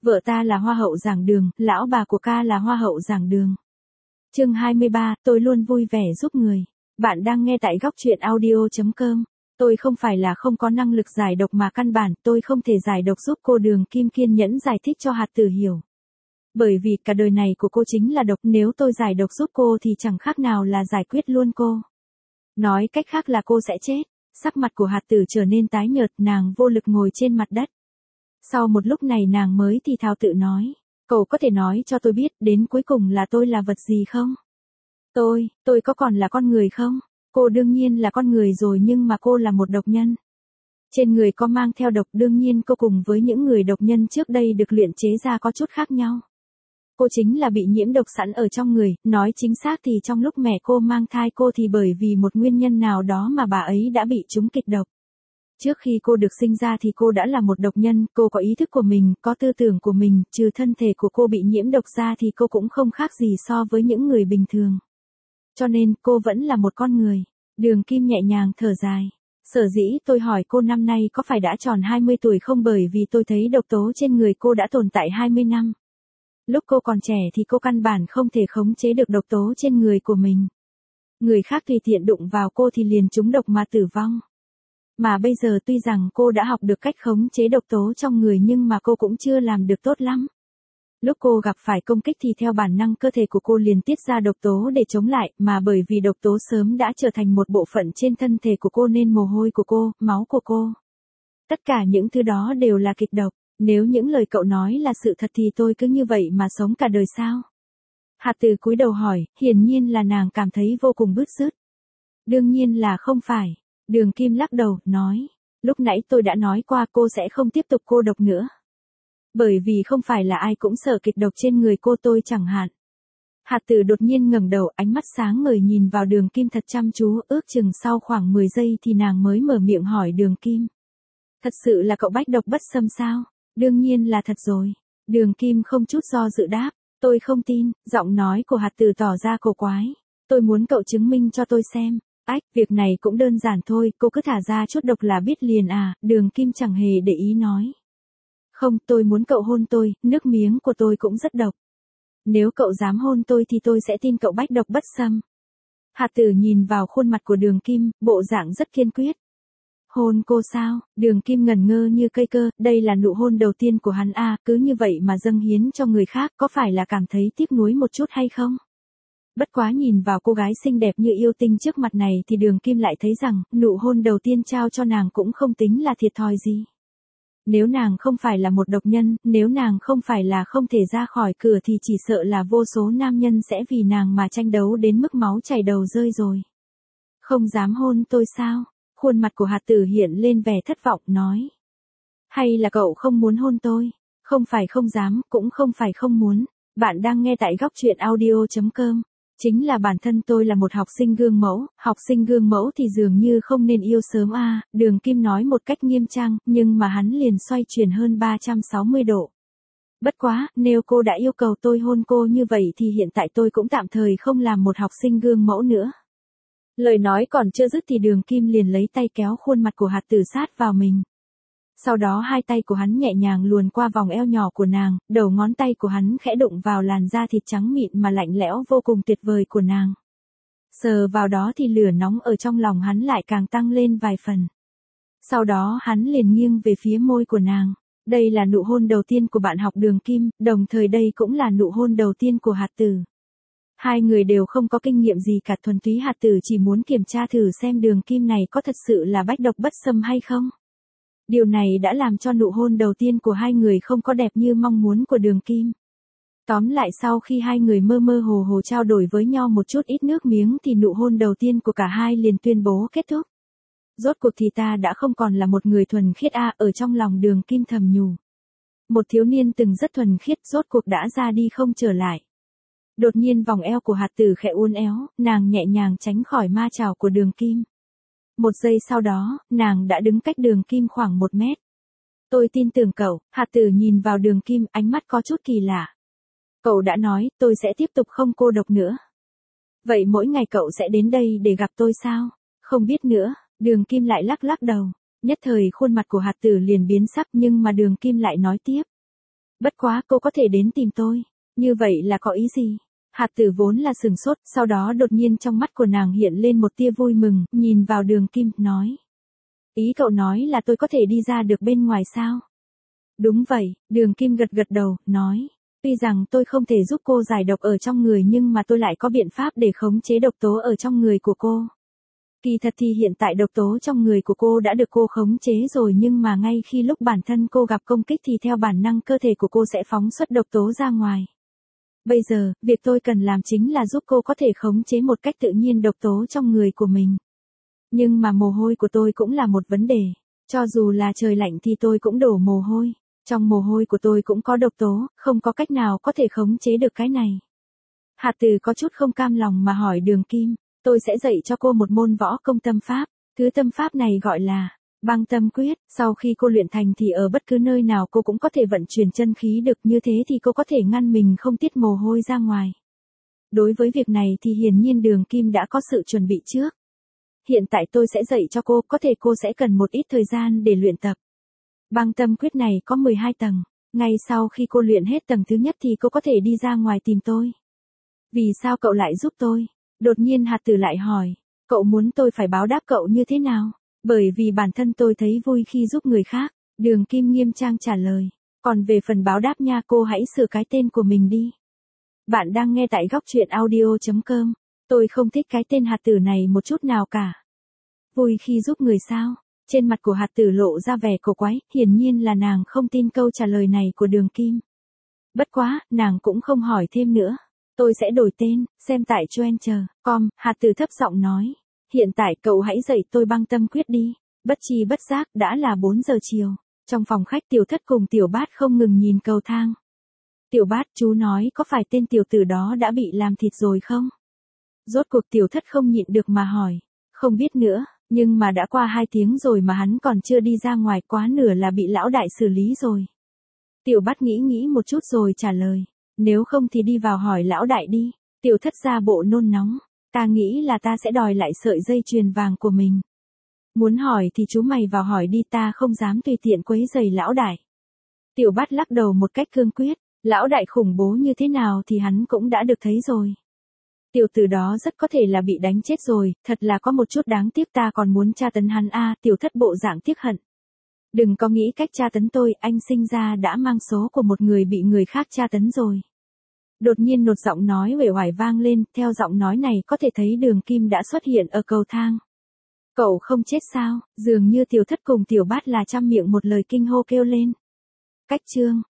Vợ ta là hoa hậu giảng đường, lão bà của ca là hoa hậu giảng đường. Chương 23, tôi luôn vui vẻ giúp người. Bạn đang nghe tại góc truyện audio.com. Tôi không phải là không có năng lực giải độc mà căn bản tôi không thể giải độc giúp cô Đường Kim kiên nhẫn giải thích cho Hạt Tử hiểu. Bởi vì cả đời này của cô chính là độc, nếu tôi giải độc giúp cô thì chẳng khác nào là giải quyết luôn cô. Nói cách khác là cô sẽ chết. Sắc mặt của Hạt Tử trở nên tái nhợt, nàng vô lực ngồi trên mặt đất. Sau một lúc này nàng mới thì thào tự nói, cậu có thể nói cho tôi biết đến cuối cùng là tôi là vật gì không? Tôi có còn là con người không? Cô đương nhiên là con người rồi nhưng mà cô là một độc nhân. Trên người có mang theo độc, đương nhiên cô cùng với những người độc nhân trước đây được luyện chế ra có chút khác nhau. Cô chính là bị nhiễm độc sẵn ở trong người, nói chính xác thì trong lúc mẹ cô mang thai cô thì bởi vì một nguyên nhân nào đó mà bà ấy đã bị trúng kịch độc. Trước khi cô được sinh ra thì cô đã là một độc nhân, cô có ý thức của mình, có tư tưởng của mình, trừ thân thể của cô bị nhiễm độc ra thì cô cũng không khác gì so với những người bình thường. Cho nên cô vẫn là một con người. Đường Kim nhẹ nhàng thở dài. Sở dĩ tôi hỏi cô năm nay có phải đã tròn 20 tuổi không, bởi vì tôi thấy độc tố trên người cô đã tồn tại 20 năm. Lúc cô còn trẻ thì cô căn bản không thể khống chế được độc tố trên người của mình. Người khác tùy tiện đụng vào cô thì liền trúng độc mà tử vong. Mà bây giờ tuy rằng cô đã học được cách khống chế độc tố trong người nhưng mà cô cũng chưa làm được tốt lắm. Lúc cô gặp phải công kích thì theo bản năng cơ thể của cô liền tiết ra độc tố để chống lại, mà bởi vì độc tố sớm đã trở thành một bộ phận trên thân thể của cô nên mồ hôi của cô, máu của cô. Tất cả những thứ đó đều là kịch độc. Nếu những lời cậu nói là sự thật thì tôi cứ như vậy mà sống cả đời sao? Hạt Tử cúi đầu hỏi, hiển nhiên là nàng cảm thấy vô cùng bứt rứt. Đương nhiên là không phải. Đường Kim lắc đầu, nói, lúc nãy tôi đã nói qua cô sẽ không tiếp tục cô độc nữa. Bởi vì không phải là ai cũng sợ kịch độc trên người cô, tôi chẳng hạn. Hạt Tử đột nhiên ngẩng đầu, ánh mắt sáng ngời nhìn vào Đường Kim thật chăm chú, ước chừng sau khoảng 10 giây thì nàng mới mở miệng hỏi Đường Kim. Thật sự là cậu bách độc bất xâm sao? Đương nhiên là thật rồi. Đường Kim không chút do dự đáp, tôi không tin. Giọng nói của Hạt Tử tỏ ra cổ quái. Tôi muốn cậu chứng minh cho tôi xem. Việc này cũng đơn giản thôi, cô cứ thả ra chút độc là biết liền à? Đường Kim chẳng hề để ý nói. Không, tôi muốn cậu hôn tôi, nước miếng của tôi cũng rất độc. Nếu cậu dám hôn tôi thì tôi sẽ tin cậu bách độc bất xâm. Hạt Tử nhìn vào khuôn mặt của Đường Kim, bộ dạng rất kiên quyết. Hôn cô sao? Đường Kim ngẩn ngơ như cây cơ, đây là nụ hôn đầu tiên của hắn à, cứ như vậy mà dâng hiến cho người khác, có phải là cảm thấy tiếc nuối một chút hay không? Bất quá nhìn vào cô gái xinh đẹp như yêu tinh trước mặt này thì Đường Kim lại thấy rằng, nụ hôn đầu tiên trao cho nàng cũng không tính là thiệt thòi gì. Nếu nàng không phải là một độc nhân, nếu nàng không phải là không thể ra khỏi cửa thì chỉ sợ là vô số nam nhân sẽ vì nàng mà tranh đấu đến mức máu chảy đầu rơi rồi. Không dám hôn tôi sao? Khuôn mặt của Hạt Tử hiện lên vẻ thất vọng, nói. Hay là cậu không muốn hôn tôi? Không phải không dám, cũng không phải không muốn. Bạn đang nghe tại góc truyện audio.com. Chính là bản thân tôi là một học sinh gương mẫu thì dường như không nên yêu sớm à, Đường Kim nói một cách nghiêm trang, nhưng mà hắn liền xoay chuyển hơn 360 độ. Bất quá, nếu cô đã yêu cầu tôi hôn cô như vậy thì hiện tại tôi cũng tạm thời không làm một học sinh gương mẫu nữa. Lời nói còn chưa dứt thì Đường Kim liền lấy tay kéo khuôn mặt của Hạt Tử sát vào mình. Sau đó hai tay của hắn nhẹ nhàng luồn qua vòng eo nhỏ của nàng, đầu ngón tay của hắn khẽ đụng vào làn da thịt trắng mịn mà lạnh lẽo vô cùng tuyệt vời của nàng. Sờ vào đó thì lửa nóng ở trong lòng hắn lại càng tăng lên vài phần. Sau đó hắn liền nghiêng về phía môi của nàng. Đây là nụ hôn đầu tiên của bạn học Đường Kim, đồng thời đây cũng là nụ hôn đầu tiên của Hạt Tử. Hai người đều không có kinh nghiệm gì cả, thuần túy Hạt Tử chỉ muốn kiểm tra thử xem Đường Kim này có thật sự là bách độc bất xâm hay không. Điều này đã làm cho nụ hôn đầu tiên của hai người không có đẹp như mong muốn của Đường Kim. Tóm lại sau khi hai người mơ mơ hồ hồ trao đổi với nhau một chút ít nước miếng thì nụ hôn đầu tiên của cả hai liền tuyên bố kết thúc. Rốt cuộc thì ta đã không còn là một người thuần khiết ở trong lòng Đường Kim thầm nhủ. Một thiếu niên từng rất thuần khiết rốt cuộc đã ra đi không trở lại. Đột nhiên vòng eo của Hạt Tử khẽ uốn éo, nàng nhẹ nhàng tránh khỏi ma chảo của Đường Kim. Một giây sau đó, nàng đã đứng cách Đường Kim khoảng 1 mét. Tôi tin tưởng cậu. Hạt Tử nhìn vào Đường Kim, ánh mắt có chút kỳ lạ. Cậu đã nói, tôi sẽ tiếp tục không cô độc nữa. Vậy mỗi ngày cậu sẽ đến đây để gặp tôi sao? Không biết nữa. Đường Kim lại lắc lắc đầu. Nhất thời khuôn mặt của Hạt Tử liền biến sắc nhưng mà Đường Kim lại nói tiếp. Bất quá cô có thể đến tìm tôi. Như vậy là có ý gì? Hạt tử vốn là sừng sốt, sau đó đột nhiên trong mắt của nàng hiện lên một tia vui mừng, nhìn vào Đường Kim, nói. Ý cậu nói là tôi có thể đi ra được bên ngoài sao? Đúng vậy, Đường Kim gật gật đầu, nói. Tuy rằng tôi không thể giúp cô giải độc ở trong người nhưng mà tôi lại có biện pháp để khống chế độc tố ở trong người của cô. Kỳ thật thì hiện tại độc tố trong người của cô đã được cô khống chế rồi nhưng mà ngay khi lúc bản thân cô gặp công kích thì theo bản năng cơ thể của cô sẽ phóng xuất độc tố ra ngoài. Bây giờ, việc tôi cần làm chính là giúp cô có thể khống chế một cách tự nhiên độc tố trong người của mình. Nhưng mà mồ hôi của tôi cũng là một vấn đề. Cho dù là trời lạnh thì tôi cũng đổ mồ hôi. Trong mồ hôi của tôi cũng có độc tố, không có cách nào có thể khống chế được cái này. Hạt Tử có chút không cam lòng mà hỏi Đường Kim, tôi sẽ dạy cho cô một môn võ công tâm pháp. Thứ tâm pháp này gọi là Băng Tâm Quyết, sau khi cô luyện thành thì ở bất cứ nơi nào cô cũng có thể vận chuyển chân khí được, như thế thì cô có thể ngăn mình không tiết mồ hôi ra ngoài. Đối với việc này thì hiển nhiên Đường Kim đã có sự chuẩn bị trước. Hiện tại tôi sẽ dạy cho cô, có thể cô sẽ cần một ít thời gian để luyện tập. Băng Tâm Quyết này có 12 tầng, ngay sau khi cô luyện hết tầng thứ nhất thì cô có thể đi ra ngoài tìm tôi. Vì sao cậu lại giúp tôi? Đột nhiên Hạt Tử lại hỏi, cậu muốn tôi phải báo đáp cậu như thế nào? Bởi vì bản thân tôi thấy vui khi giúp người khác. Đường Kim nghiêm trang trả lời, còn về phần báo đáp nha, cô hãy sửa cái tên của mình đi. Bạn đang nghe tại góc truyện audio.com. Tôi không thích cái tên Hạt Tử này một chút nào cả. Vui khi giúp người sao? Trên mặt của Hạt Tử lộ ra vẻ cổ quái, hiển nhiên là nàng không tin câu trả lời này của Đường Kim. Bất quá, nàng cũng không hỏi thêm nữa. Tôi sẽ đổi tên, xem tại Choen.com, Hạt Tử thấp giọng nói. Hiện tại cậu hãy dạy tôi Băng Tâm Quyết đi. Bất chi bất giác, đã là 4 giờ chiều. Trong phòng khách Tiểu Thất cùng Tiểu Bát không ngừng nhìn cầu thang. Tiểu Bát, chú nói có phải tên tiểu tử đó đã bị làm thịt rồi không? Rốt cuộc Tiểu Thất không nhịn được mà hỏi. Không biết nữa, nhưng mà đã qua 2 tiếng rồi mà hắn còn chưa đi ra ngoài, quá nửa là bị lão đại xử lý rồi. Tiểu Bát nghĩ một chút rồi trả lời. Nếu không thì đi vào hỏi lão đại đi. Tiểu Thất ra bộ nôn nóng. Ta nghĩ là ta sẽ đòi lại sợi dây chuyền vàng của mình. Muốn hỏi thì chú mày vào hỏi đi, ta không dám tùy tiện quấy rầy lão đại. Tiểu Bát lắc đầu một cách cương quyết. Lão đại khủng bố như thế nào thì hắn cũng đã được thấy rồi. Tiểu tử đó rất có thể là bị đánh chết rồi, thật là có một chút đáng tiếc, ta còn muốn tra tấn hắn a. Tiểu Thất bộ dạng tiếc hận. Đừng có nghĩ cách tra tấn tôi, anh sinh ra đã mang số của một người bị người khác tra tấn rồi. Đột nhiên một giọng nói uể oải vang lên, theo giọng nói này có thể thấy Đường Kim đã xuất hiện ở cầu thang. Cậu không chết sao? Dường như Tiểu Thất cùng Tiểu Bát là trăm miệng một lời kinh hô kêu lên. Cách chương